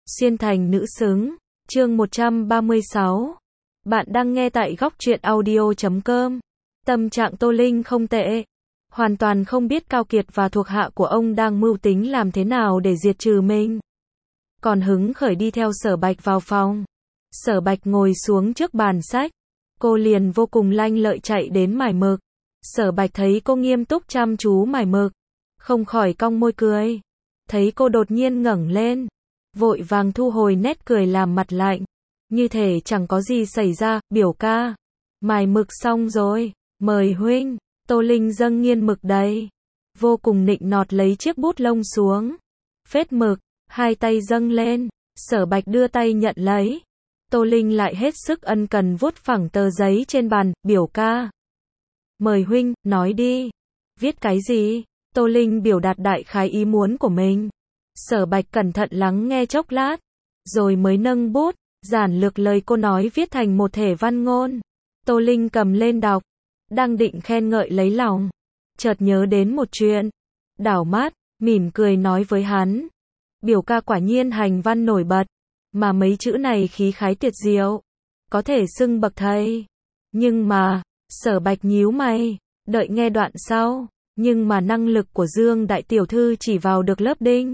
Xuyên thành nữ xứng, chương 136. Bạn đang nghe tại góc truyện audio.com. Tâm trạng Tô Linh không tệ. Hoàn toàn không biết Cao Kiệt và thuộc hạ của ông đang mưu tính làm thế nào để diệt trừ mình. Còn hứng khởi đi theo Sở Bạch vào phòng. Sở Bạch ngồi xuống trước bàn sách. Cô liền vô cùng lanh lợi chạy đến mải mực. Sở Bạch thấy cô nghiêm túc chăm chú mải mực, không khỏi cong môi cười. Thấy cô đột nhiên ngẩng lên, vội vàng thu hồi nét cười làm mặt lạnh, như thể chẳng có gì xảy ra. Biểu ca, mài mực xong rồi, mời huynh. Tô Linh dâng nghiên mực đầy, vô cùng nịnh nọt lấy chiếc bút lông xuống, phết mực, hai tay dâng lên. Sở Bạch đưa tay nhận lấy. Tô Linh lại hết sức ân cần vuốt phẳng tờ giấy trên bàn. Biểu ca, mời huynh, nói đi. Viết cái gì? Tô Linh biểu đạt đại khái ý muốn của mình. Sở Bạch cẩn thận lắng nghe chốc lát, rồi mới nâng bút, giản lược lời cô nói viết thành một thể văn ngôn. Tô Linh cầm lên đọc, đang định khen ngợi lấy lòng, chợt nhớ đến một chuyện, đảo mắt, mỉm cười nói với hắn. Biểu ca quả nhiên hành văn nổi bật, mà mấy chữ này khí khái tuyệt diệu, có thể xưng bậc thầy. Nhưng mà, Sở Bạch nhíu mày, đợi nghe đoạn sau. Nhưng mà năng lực của Dương đại tiểu thư chỉ vào được lớp đinh.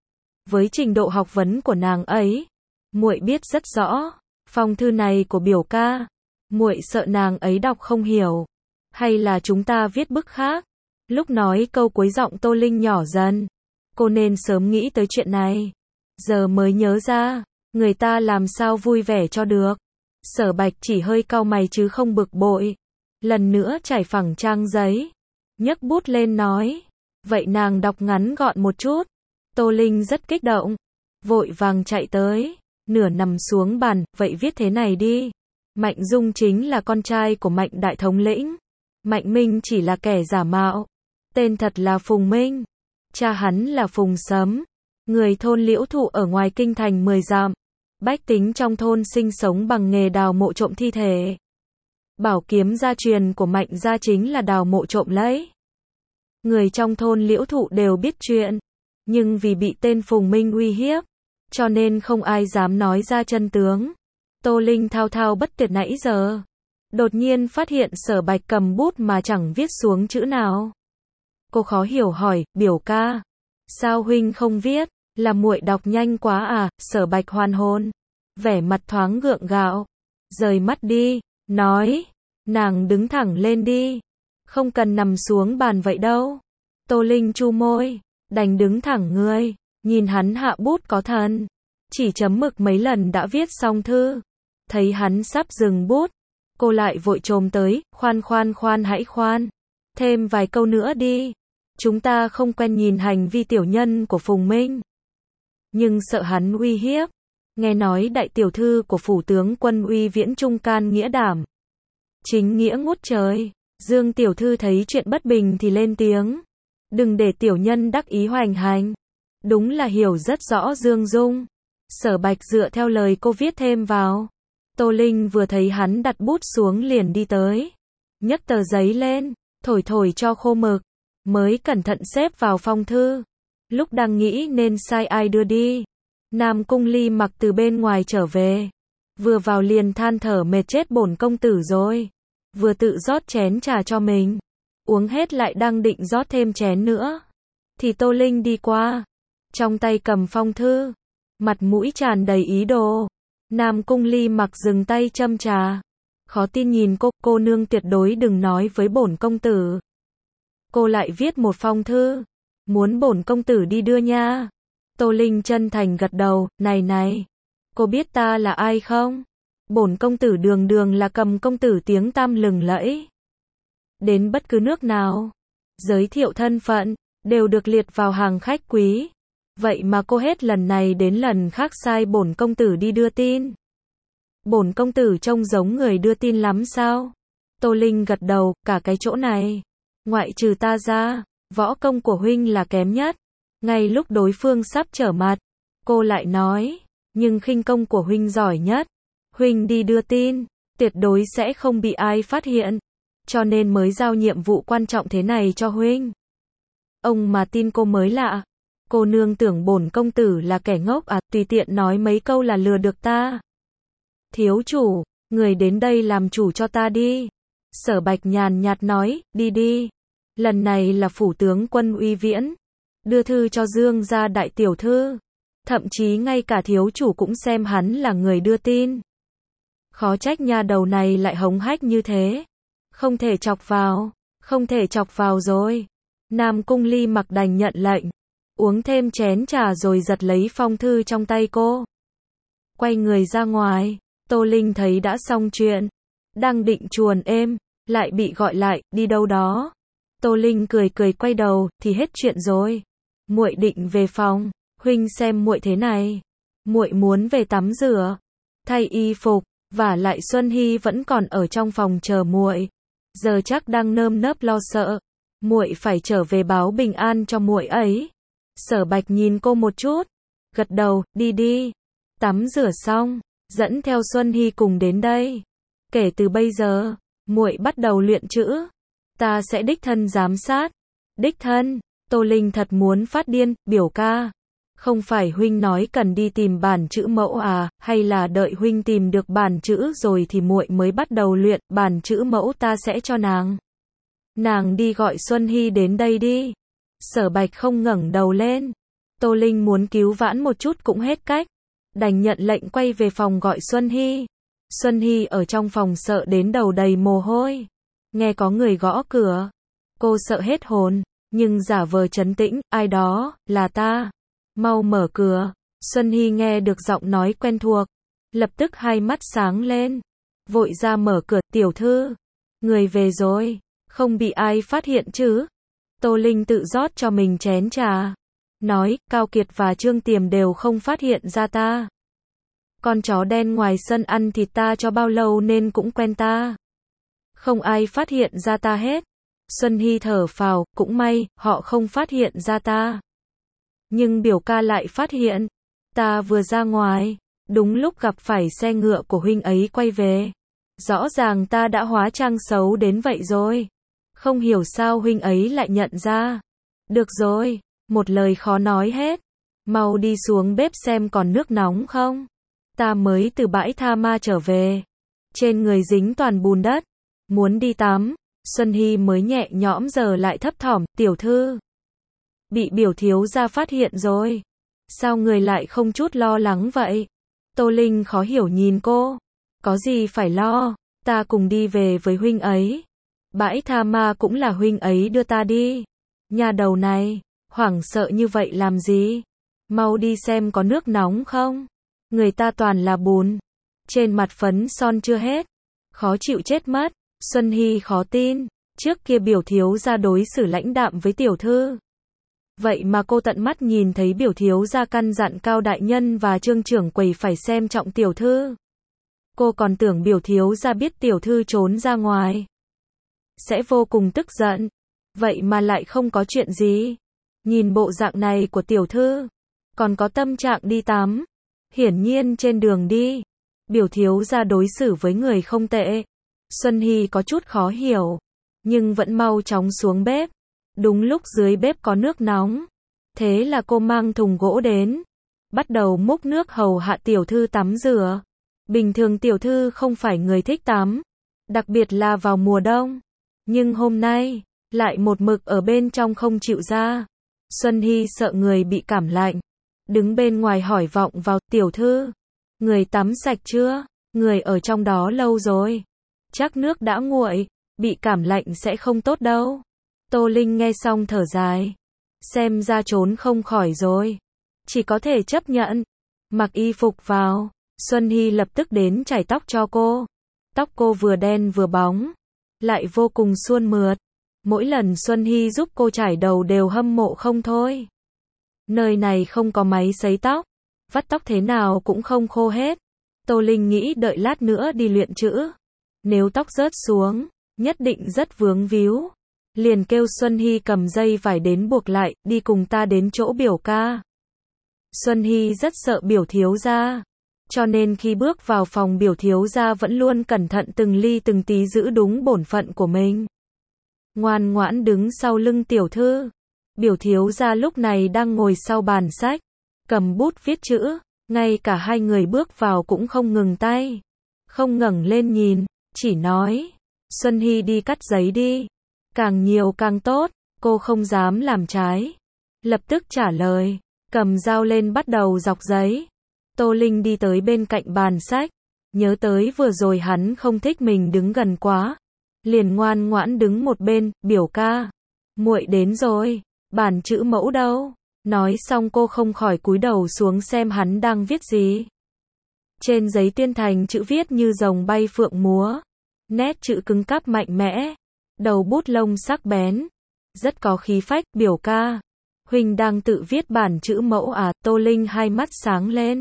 Với trình độ học vấn của nàng ấy, muội biết rất rõ, phong thư này của biểu ca, muội sợ nàng ấy đọc không hiểu, hay là chúng ta viết bức khác. Lúc nói câu cuối giọng Tô Linh nhỏ dần, cô nên sớm nghĩ tới chuyện này, giờ mới nhớ ra, người ta làm sao vui vẻ cho được. Sở Bạch chỉ hơi cau mày chứ không bực bội, lần nữa trải phẳng trang giấy, nhấc bút lên nói, vậy nàng đọc ngắn gọn một chút. Tô Linh rất kích động, vội vàng chạy tới, nửa nằm xuống bàn. Vậy viết thế này đi. Mạnh Dung chính là con trai của Mạnh đại thống lĩnh, Mạnh Minh chỉ là kẻ giả mạo, tên thật là Phùng Minh, cha hắn là Phùng Sấm, người thôn Liễu Thụ ở ngoài kinh thành 10 dặm. Bách tính trong thôn sinh sống bằng nghề đào mộ trộm thi thể. Bảo kiếm gia truyền của Mạnh gia chính là đào mộ trộm lấy. Người trong thôn Liễu Thụ đều biết chuyện, nhưng vì bị tên Phùng Minh uy hiếp, cho nên không ai dám nói ra chân tướng. Tô Linh thao thao bất tuyệt nãy giờ, đột nhiên phát hiện Sở Bạch cầm bút mà chẳng viết xuống chữ nào. Cô khó hiểu hỏi, biểu ca, sao huynh không viết, là muội đọc nhanh quá à? Sở Bạch hoàn hồn, vẻ mặt thoáng gượng gạo, rời mắt đi, nói, nàng đứng thẳng lên đi, không cần nằm xuống bàn vậy đâu. Tô Linh chu môi, đành đứng thẳng người, nhìn hắn hạ bút có thần, chỉ chấm mực mấy lần đã viết xong thư. Thấy hắn sắp dừng bút, cô lại vội chồm tới, khoan hãy khoan, thêm vài câu nữa đi, chúng ta không quen nhìn hành vi tiểu nhân của Phùng Minh, nhưng sợ hắn uy hiếp. Nghe nói đại tiểu thư của phủ tướng quân uy viễn trung can nghĩa đảm, chính nghĩa ngút trời. Dương tiểu thư thấy chuyện bất bình thì lên tiếng, đừng để tiểu nhân đắc ý hoành hành. Đúng là hiểu rất rõ Dương Dung. Sở Bạch dựa theo lời cô viết thêm vào. Tô Linh vừa thấy hắn đặt bút xuống liền đi tới, nhấc tờ giấy lên, thổi cho khô mực, mới cẩn thận xếp vào phong thư. Lúc đang nghĩ nên sai ai đưa đi, Nam Cung Ly mặc từ bên ngoài trở về, vừa vào liền than thở mệt chết bổn công tử rồi, vừa tự rót chén trà cho mình, uống hết lại đang định rót thêm chén nữa, thì Tô Linh đi qua, trong tay cầm phong thư, mặt mũi tràn đầy ý đồ. Nam Cung Ly mặc dừng tay châm trà, khó tin nhìn cô nương tuyệt đối đừng nói với bổn công tử, cô lại viết một phong thư, muốn bổn công tử đi đưa nha. Tô Linh chân thành gật đầu, này, cô biết ta là ai không? Bổn công tử đường là Cầm công tử tiếng tăm lừng lẫy. Đến bất cứ nước nào, giới thiệu thân phận, đều được liệt vào hàng khách quý. Vậy mà cô hết lần này đến lần khác sai bổn công tử đi đưa tin. Bổn công tử trông giống người đưa tin lắm sao? Tô Linh gật đầu, cả cái chỗ này, ngoại trừ ta ra, võ công của huynh là kém nhất. Ngay lúc đối phương sắp trở mặt, cô lại nói, nhưng khinh công của huynh giỏi nhất. Huynh đi đưa tin, tuyệt đối sẽ không bị ai phát hiện, cho nên mới giao nhiệm vụ quan trọng thế này cho huynh. Ông mà tin cô mới lạ. Cô nương tưởng bổn công tử là kẻ ngốc à, tùy tiện nói mấy câu là lừa được ta. Thiếu chủ, người đến đây làm chủ cho ta đi. Sở Bạch nhàn nhạt nói, đi đi. Lần này là phủ tướng quân Uy Viễn. Đưa thư cho Dương gia đại tiểu thư. Thậm chí ngay cả thiếu chủ cũng xem hắn là người đưa tin. Khó trách nha đầu này lại hống hách như thế. Không thể chọc vào. Không thể chọc vào rồi. Nam Cung Ly mặc đành nhận lệnh. Uống thêm chén trà rồi giật lấy phong thư trong tay cô. Quay người ra ngoài. Tô Linh thấy đã xong chuyện. Đang định chuồn êm. Lại bị gọi lại, đi đâu đó. Tô Linh cười cười quay đầu, thì hết chuyện rồi. Muội định về phòng. Huynh xem muội thế này. Muội muốn về tắm rửa. Thay y phục. Vả lại Xuân Hy vẫn còn ở trong phòng chờ muội. Giờ chắc đang nơm nớp lo sợ. Muội phải trở về báo bình an cho muội ấy. Sở Bạch nhìn cô một chút. Gật đầu, đi đi. Tắm rửa xong. Dẫn theo Xuân Hy cùng đến đây. Kể từ bây giờ, muội bắt đầu luyện chữ. Ta sẽ đích thân giám sát. Đích thân, Tô Linh thật muốn phát điên, biểu ca. Không phải huynh nói cần đi tìm bản chữ mẫu à, hay là đợi huynh tìm được bản chữ rồi thì muội mới bắt đầu luyện, bản chữ mẫu ta sẽ cho nàng. Nàng đi gọi Xuân Hy đến đây đi. Sở Bạch không ngẩng đầu lên. Tô Linh muốn cứu vãn một chút cũng hết cách. Đành nhận lệnh quay về phòng gọi Xuân Hy. Xuân Hy ở trong phòng sợ đến đầu đầy mồ hôi. Nghe có người gõ cửa. Cô sợ hết hồn, nhưng giả vờ trấn tĩnh, ai đó, là ta. Mau mở cửa. Xuân Hy nghe được giọng nói quen thuộc. Lập tức hai mắt sáng lên. Vội ra mở cửa, tiểu thư. Người về rồi, không bị ai phát hiện chứ. Tô Linh tự rót cho mình chén trà. Nói, Cao Kiệt và Trương Tiềm đều không phát hiện ra ta. Con chó đen ngoài sân ăn thịt ta cho bao lâu nên cũng quen ta. Không ai phát hiện ra ta hết. Xuân Hy thở phào, cũng may, họ không phát hiện ra ta. Nhưng biểu ca lại phát hiện. Ta vừa ra ngoài, đúng lúc gặp phải xe ngựa của huynh ấy quay về. Rõ ràng ta đã hóa trang xấu đến vậy rồi. Không hiểu sao huynh ấy lại nhận ra. Được rồi, một lời khó nói hết. Mau đi xuống bếp xem còn nước nóng không. Ta mới từ bãi tha ma trở về. Trên người dính toàn bùn đất. Muốn đi tắm. Xuân Hy mới nhẹ nhõm giờ lại thấp thỏm, tiểu thư. Bị biểu thiếu gia phát hiện rồi. Sao người lại không chút lo lắng vậy? Tô Linh khó hiểu nhìn cô. Có gì phải lo, ta cùng đi về với huynh ấy. Bãi tha ma cũng là huynh ấy đưa ta đi. Nhà đầu này, hoảng sợ như vậy làm gì? Mau đi xem có nước nóng không? Người ta toàn là bùn. Trên mặt phấn son chưa hết. Khó chịu chết mất. Xuân Hy khó tin. Trước kia biểu thiếu gia đối xử lãnh đạm với tiểu thư. Vậy mà cô tận mắt nhìn thấy biểu thiếu gia căn dặn Cao đại nhân và Trương trưởng quầy phải xem trọng tiểu thư. Cô còn tưởng biểu thiếu gia biết tiểu thư trốn ra ngoài sẽ vô cùng tức giận. Vậy mà lại không có chuyện gì. Nhìn bộ dạng này của tiểu thư, còn có tâm trạng đi tắm. Hiển nhiên trên đường đi, biểu thiếu gia đối xử với người không tệ. Xuân Hy có chút khó hiểu, nhưng vẫn mau chóng xuống bếp. Đúng lúc dưới bếp có nước nóng. Thế là cô mang thùng gỗ đến. Bắt đầu múc nước hầu hạ tiểu thư tắm rửa. Bình thường tiểu thư không phải người thích tắm. Đặc biệt là vào mùa đông. Nhưng hôm nay, lại một mực ở bên trong không chịu ra. Xuân Hy sợ người bị cảm lạnh. Đứng bên ngoài hỏi vọng vào, tiểu thư. Người tắm sạch chưa? Người ở trong đó lâu rồi. Chắc nước đã nguội. Bị cảm lạnh sẽ không tốt đâu. Tô Linh nghe xong thở dài. Xem ra trốn không khỏi rồi. Chỉ có thể chấp nhận. Mặc y phục vào. Xuân Hy lập tức đến chải tóc cho cô. Tóc cô vừa đen vừa bóng. Lại vô cùng suôn mượt. Mỗi lần Xuân Hy giúp cô chải đầu đều hâm mộ không thôi. Nơi này không có máy sấy tóc. Vắt tóc thế nào cũng không khô hết. Tô Linh nghĩ đợi lát nữa đi luyện chữ. Nếu tóc rớt xuống, nhất định rất vướng víu. Liền kêu Xuân Hy cầm dây vải đến buộc lại, đi cùng ta đến chỗ biểu ca. Xuân Hy rất sợ biểu thiếu gia. Cho nên khi bước vào phòng biểu thiếu gia vẫn luôn cẩn thận từng ly từng tí giữ đúng bổn phận của mình. Ngoan ngoãn đứng sau lưng tiểu thư. Biểu thiếu gia lúc này đang ngồi sau bàn sách, cầm bút viết chữ, ngay cả hai người bước vào cũng không ngừng tay, không ngẩng lên nhìn, chỉ nói, Xuân Hy đi cắt giấy đi, càng nhiều càng tốt, cô không dám làm trái, lập tức trả lời, cầm dao lên bắt đầu dọc giấy. Tô Linh đi tới bên cạnh bàn sách, nhớ tới vừa rồi hắn không thích mình đứng gần quá, liền ngoan ngoãn đứng một bên, biểu ca, muội đến rồi, bản chữ mẫu đâu? Nói xong cô không khỏi cúi đầu xuống xem hắn đang viết gì. Trên giấy tuyên thành chữ viết như rồng bay phượng múa, nét chữ cứng cáp mạnh mẽ, đầu bút lông sắc bén, rất có khí phách. Biểu ca, huynh đang tự viết bản chữ mẫu à? Tô Linh hai mắt sáng lên.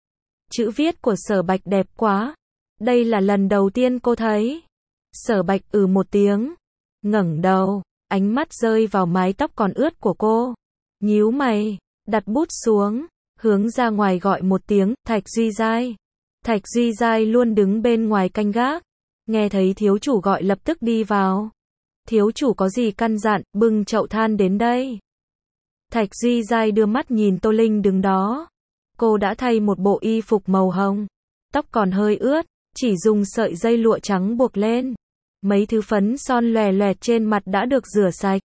Chữ viết của Sở Bạch đẹp quá, đây là lần đầu tiên cô thấy. Sở Bạch một tiếng, ngẩng đầu, ánh mắt rơi vào mái tóc còn ướt của cô, nhíu mày, đặt bút xuống, hướng ra ngoài gọi một tiếng, Thạch Duy Giai. Thạch Duy Giai luôn đứng bên ngoài canh gác, nghe thấy thiếu chủ gọi lập tức đi vào. Thiếu chủ có gì căn dặn? Bưng chậu than đến đây. Thạch Duy Giai đưa mắt nhìn Tô Linh đứng đó. Cô đã thay một bộ y phục màu hồng, tóc còn hơi ướt, chỉ dùng sợi dây lụa trắng buộc lên. Mấy thứ phấn son lòe loẹt trên mặt đã được rửa sạch.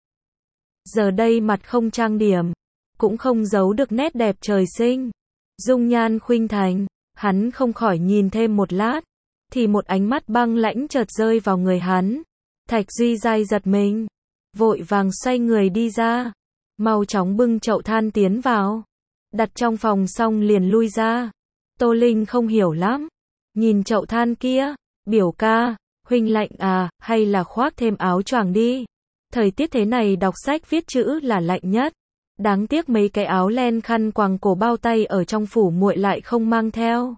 Giờ đây mặt không trang điểm, cũng không giấu được nét đẹp trời sinh. Dung nhan khuynh thành, hắn không khỏi nhìn thêm một lát, thì một ánh mắt băng lãnh chợt rơi vào người hắn. Thạch Duy Giai giật mình, vội vàng xoay người đi ra, mau chóng bưng chậu than tiến vào, đặt trong phòng xong liền lui ra. Tô Linh không hiểu lắm, nhìn chậu than kia, biểu ca, huynh lạnh à, hay là khoác thêm áo choàng đi. Thời tiết thế này đọc sách viết chữ là lạnh nhất. Đáng tiếc mấy cái áo len khăn quàng cổ bao tay ở trong phủ muội lại không mang theo.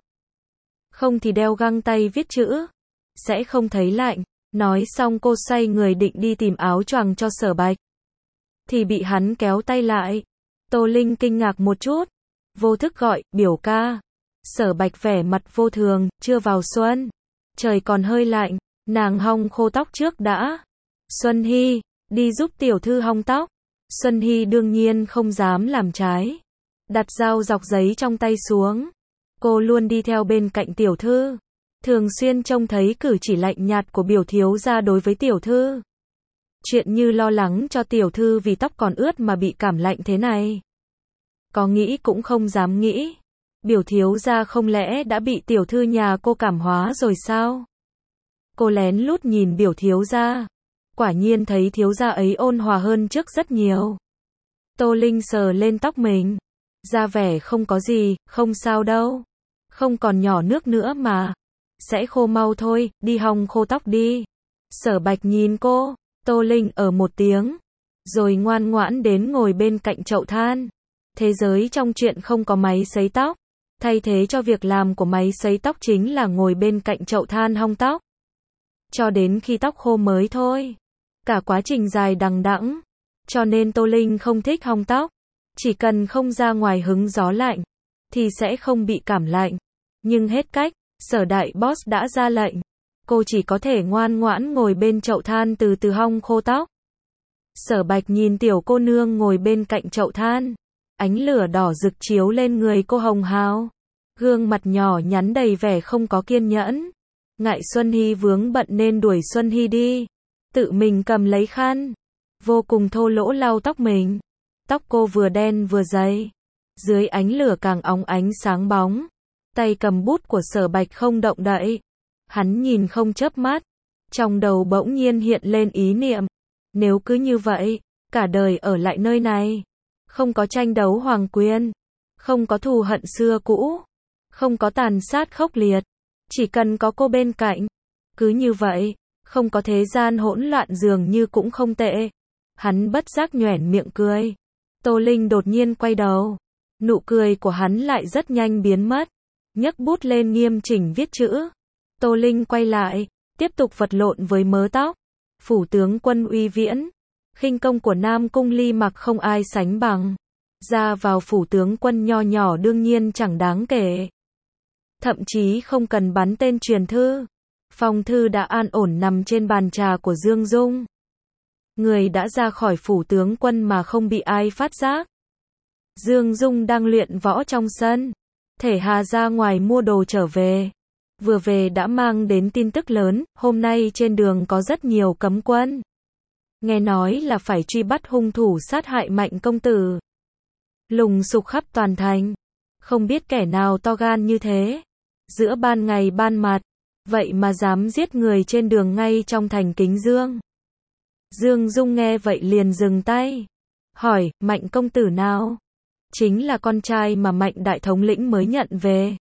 Không thì đeo găng tay viết chữ, sẽ không thấy lạnh. Nói xong cô xoay người định đi tìm áo choàng cho Sở Bạch, thì bị hắn kéo tay lại. Tô Linh kinh ngạc một chút, vô thức gọi, biểu ca. Sở Bạch vẻ mặt vô thường, chưa vào xuân, trời còn hơi lạnh, nàng hong khô tóc trước đã. Xuân Hy, đi giúp tiểu thư hong tóc. Xuân Hy đương nhiên không dám làm trái, đặt dao dọc giấy trong tay xuống. Cô luôn đi theo bên cạnh tiểu thư, thường xuyên trông thấy cử chỉ lạnh nhạt của biểu thiếu gia đối với tiểu thư. Chuyện như lo lắng cho tiểu thư vì tóc còn ướt mà bị cảm lạnh thế này, có nghĩ cũng không dám nghĩ. Biểu thiếu gia không lẽ đã bị tiểu thư nhà cô cảm hóa rồi sao? Cô lén lút nhìn biểu thiếu gia, quả nhiên thấy thiếu gia ấy ôn hòa hơn trước rất nhiều. Tô Linh sờ lên tóc mình, ra vẻ không có gì, không sao đâu, không còn nhỏ nước nữa mà, sẽ khô mau thôi, đi hong khô tóc đi. Sở Bạch nhìn cô, Tô Linh một tiếng, rồi ngoan ngoãn đến ngồi bên cạnh chậu than. Thế giới trong chuyện không có máy sấy tóc, thay thế cho việc làm của máy sấy tóc chính là ngồi bên cạnh chậu than hong tóc, cho đến khi tóc khô mới thôi. Cả quá trình dài đằng đẵng, cho nên Tô Linh không thích hong tóc. Chỉ cần không ra ngoài hứng gió lạnh, thì sẽ không bị cảm lạnh. Nhưng hết cách, Sở đại boss đã ra lệnh, cô chỉ có thể ngoan ngoãn ngồi bên chậu than từ từ hong khô tóc. Sở Bạch nhìn tiểu cô nương ngồi bên cạnh chậu than, ánh lửa đỏ rực chiếu lên người cô hồng hào, gương mặt nhỏ nhắn đầy vẻ không có kiên nhẫn. Ngại Xuân Hy vướng bận nên đuổi Xuân Hy đi, tự mình cầm lấy khăn, vô cùng thô lỗ lau tóc mình. Tóc cô vừa đen vừa dày, dưới ánh lửa càng óng ánh sáng bóng. Tay cầm bút của Sở Bạch không động đậy, hắn nhìn không chớp mắt, trong đầu bỗng nhiên hiện lên ý niệm, nếu cứ như vậy, cả đời ở lại nơi này, không có tranh đấu hoàng quyền, không có thù hận xưa cũ, không có tàn sát khốc liệt, chỉ cần có cô bên cạnh, cứ như vậy, không có thế gian hỗn loạn dường như cũng không tệ. Hắn bất giác nhoẻn miệng cười. Tô Linh đột nhiên quay đầu, nụ cười của hắn lại rất nhanh biến mất, nhấc bút lên nghiêm chỉnh viết chữ. Tô Linh quay lại, tiếp tục vật lộn với mớ tóc. Phủ tướng quân uy viễn, khinh công của Nam Cung Ly Mặc không ai sánh bằng. Ra vào phủ tướng quân nho nhỏ đương nhiên chẳng đáng kể, thậm chí không cần bắn tên truyền thư. Phong thư đã an ổn nằm trên bàn trà của Dương Dung. Người đã ra khỏi phủ tướng quân mà không bị ai phát giác. Dương Dung đang luyện võ trong sân. Thể Hà ra ngoài mua đồ trở về. Vừa về đã mang đến tin tức lớn, hôm nay trên đường có rất nhiều cấm quân. Nghe nói là phải truy bắt hung thủ sát hại Mạnh công tử. Lùng sục khắp toàn thành. Không biết kẻ nào to gan như thế. Giữa ban ngày ban mặt, vậy mà dám giết người trên đường ngay trong thành Kính Dương. Dương Dung nghe vậy liền dừng tay. Hỏi, Mạnh công tử nào? Chính là con trai mà Mạnh đại thống lĩnh mới nhận về.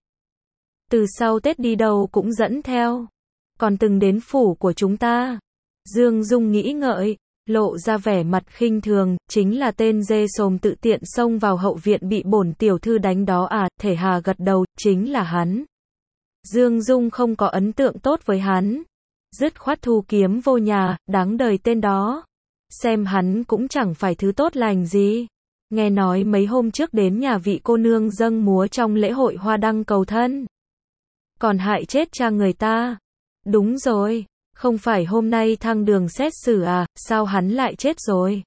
Từ sau Tết đi đâu cũng dẫn theo. Còn từng đến phủ của chúng ta. Dương Dung nghĩ ngợi, lộ ra vẻ mặt khinh thường, chính là tên dê sồm tự tiện xông vào hậu viện bị bổn tiểu thư đánh đó à? Thể Hà gật đầu, chính là hắn. Dương Dung không có ấn tượng tốt với hắn. Dứt khoát thu kiếm vô nhà, đáng đời tên đó. Xem hắn cũng chẳng phải thứ tốt lành gì. Nghe nói mấy hôm trước đến nhà vị cô nương dâng múa trong lễ hội hoa đăng cầu thân. Còn hại chết cha người ta. Đúng rồi, không phải hôm nay thăng đường xét xử à, sao hắn lại chết rồi?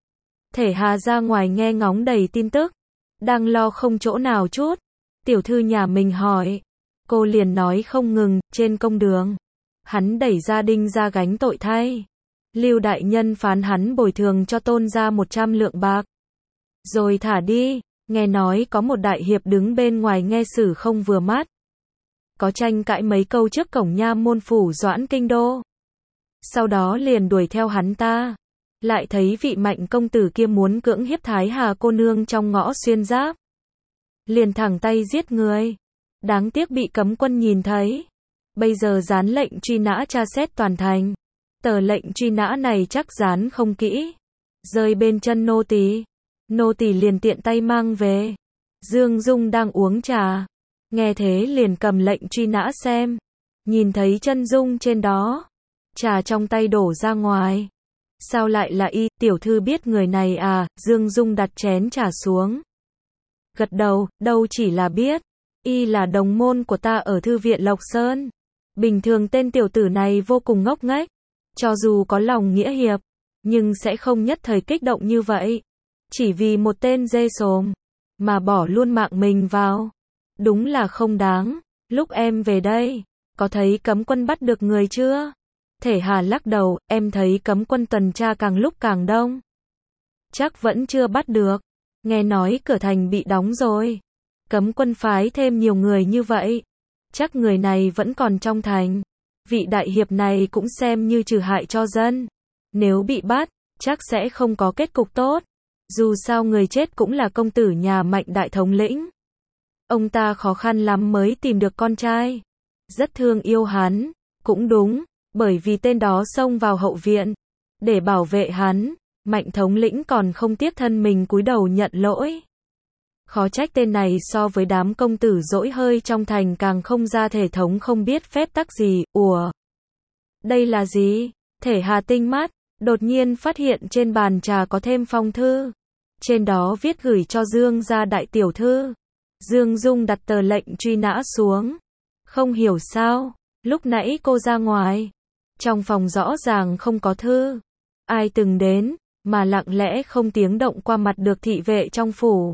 Thể Hà ra ngoài nghe ngóng đầy tin tức. Đang lo không chỗ nào chút. Tiểu thư nhà mình hỏi. Cô liền nói không ngừng, trên công đường. Hắn đẩy gia đình ra gánh tội thay. Lưu đại nhân phán hắn bồi thường cho tôn gia 100 lượng bạc. Rồi thả đi, nghe nói có một đại hiệp đứng bên ngoài nghe xử không vừa mắt. Có tranh cãi mấy câu trước cổng nha môn phủ Doãn kinh đô. Sau đó liền đuổi theo hắn ta. Lại thấy vị Mạnh công tử kia muốn cưỡng hiếp Thái Hà cô nương trong ngõ Xuyên Giáp. Liền thẳng tay giết người. Đáng tiếc bị cấm quân nhìn thấy. Bây giờ dán lệnh truy nã tra xét toàn thành. Tờ lệnh truy nã này chắc dán không kỹ. Rơi bên chân nô tỳ. Nô tỳ liền tiện tay mang về. Dương Dung đang uống trà. Nghe thế liền cầm lệnh truy nã xem. Nhìn thấy chân dung trên đó. Trà trong tay đổ ra ngoài. Sao lại là y, tiểu thư biết người này à? Dương Dung đặt chén trà xuống. Gật đầu, đâu chỉ là biết. Y là đồng môn của ta ở thư viện Lộc Sơn. Bình thường tên tiểu tử này vô cùng ngốc nghếch. Cho dù có lòng nghĩa hiệp, nhưng sẽ không nhất thời kích động như vậy. Chỉ vì một tên dê sồm, mà bỏ luôn mạng mình vào. Đúng là không đáng. Lúc em về đây, có thấy cấm quân bắt được người chưa? Thể Hà lắc đầu, em thấy cấm quân tuần tra càng lúc càng đông. Chắc vẫn chưa bắt được. Nghe nói cửa thành bị đóng rồi. Cấm quân phái thêm nhiều người như vậy. Chắc người này vẫn còn trong thành. Vị đại hiệp này cũng xem như trừ hại cho dân. Nếu bị bắt, chắc sẽ không có kết cục tốt. Dù sao người chết cũng là công tử nhà Mạnh đại thống lĩnh. Ông ta khó khăn lắm mới tìm được con trai. Rất thương yêu hắn. Cũng đúng, bởi vì tên đó xông vào hậu viện. Để bảo vệ hắn, Mạnh thống lĩnh còn không tiếc thân mình cúi đầu nhận lỗi. Khó trách tên này so với đám công tử dỗi hơi trong thành càng không ra thể thống không biết phép tắc gì. Ủa? Đây là gì? Thể Hà tinh mắt, đột nhiên phát hiện trên bàn trà có thêm phong thư. Trên đó viết gửi cho Dương gia đại tiểu thư. Dương Dung đặt tờ lệnh truy nã xuống. Không hiểu sao, lúc nãy cô ra ngoài. Trong phòng rõ ràng không có thư. Ai từng đến, mà lặng lẽ không tiếng động qua mặt được thị vệ trong phủ.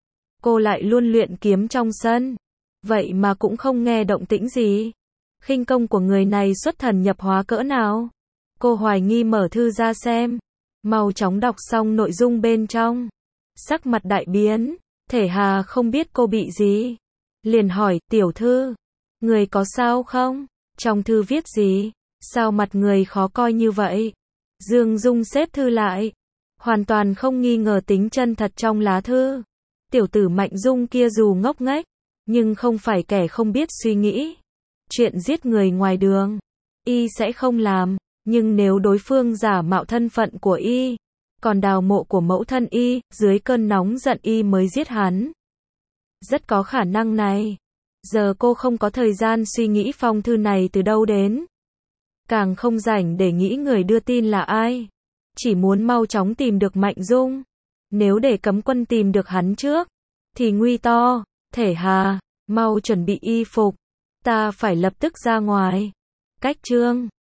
Cô lại luôn luyện kiếm trong sân. Vậy mà cũng không nghe động tĩnh gì. Khinh công của người này xuất thần nhập hóa cỡ nào. Cô hoài nghi mở thư ra xem. Mau chóng đọc xong nội dung bên trong. Sắc mặt đại biến. Thể Hà không biết cô bị gì. Liền hỏi, tiểu thư, người có sao không? Trong thư viết gì? Sao mặt người khó coi như vậy? Dương Dung xếp thư lại. Hoàn toàn không nghi ngờ tính chân thật trong lá thư. Tiểu tử Mạnh Dung kia dù ngốc nghếch, nhưng không phải kẻ không biết suy nghĩ. Chuyện giết người ngoài đường, y sẽ không làm. Nhưng nếu đối phương giả mạo thân phận của y, còn đào mộ của mẫu thân y, dưới cơn nóng giận y mới giết hắn. Rất có khả năng này. Giờ cô không có thời gian suy nghĩ phong thư này từ đâu đến. Càng không rảnh để nghĩ người đưa tin là ai. Chỉ muốn mau chóng tìm được Mạnh Dung. Nếu để cấm quân tìm được hắn trước, thì nguy to. Thể Hà, mau chuẩn bị y phục. Ta phải lập tức ra ngoài. Cách chương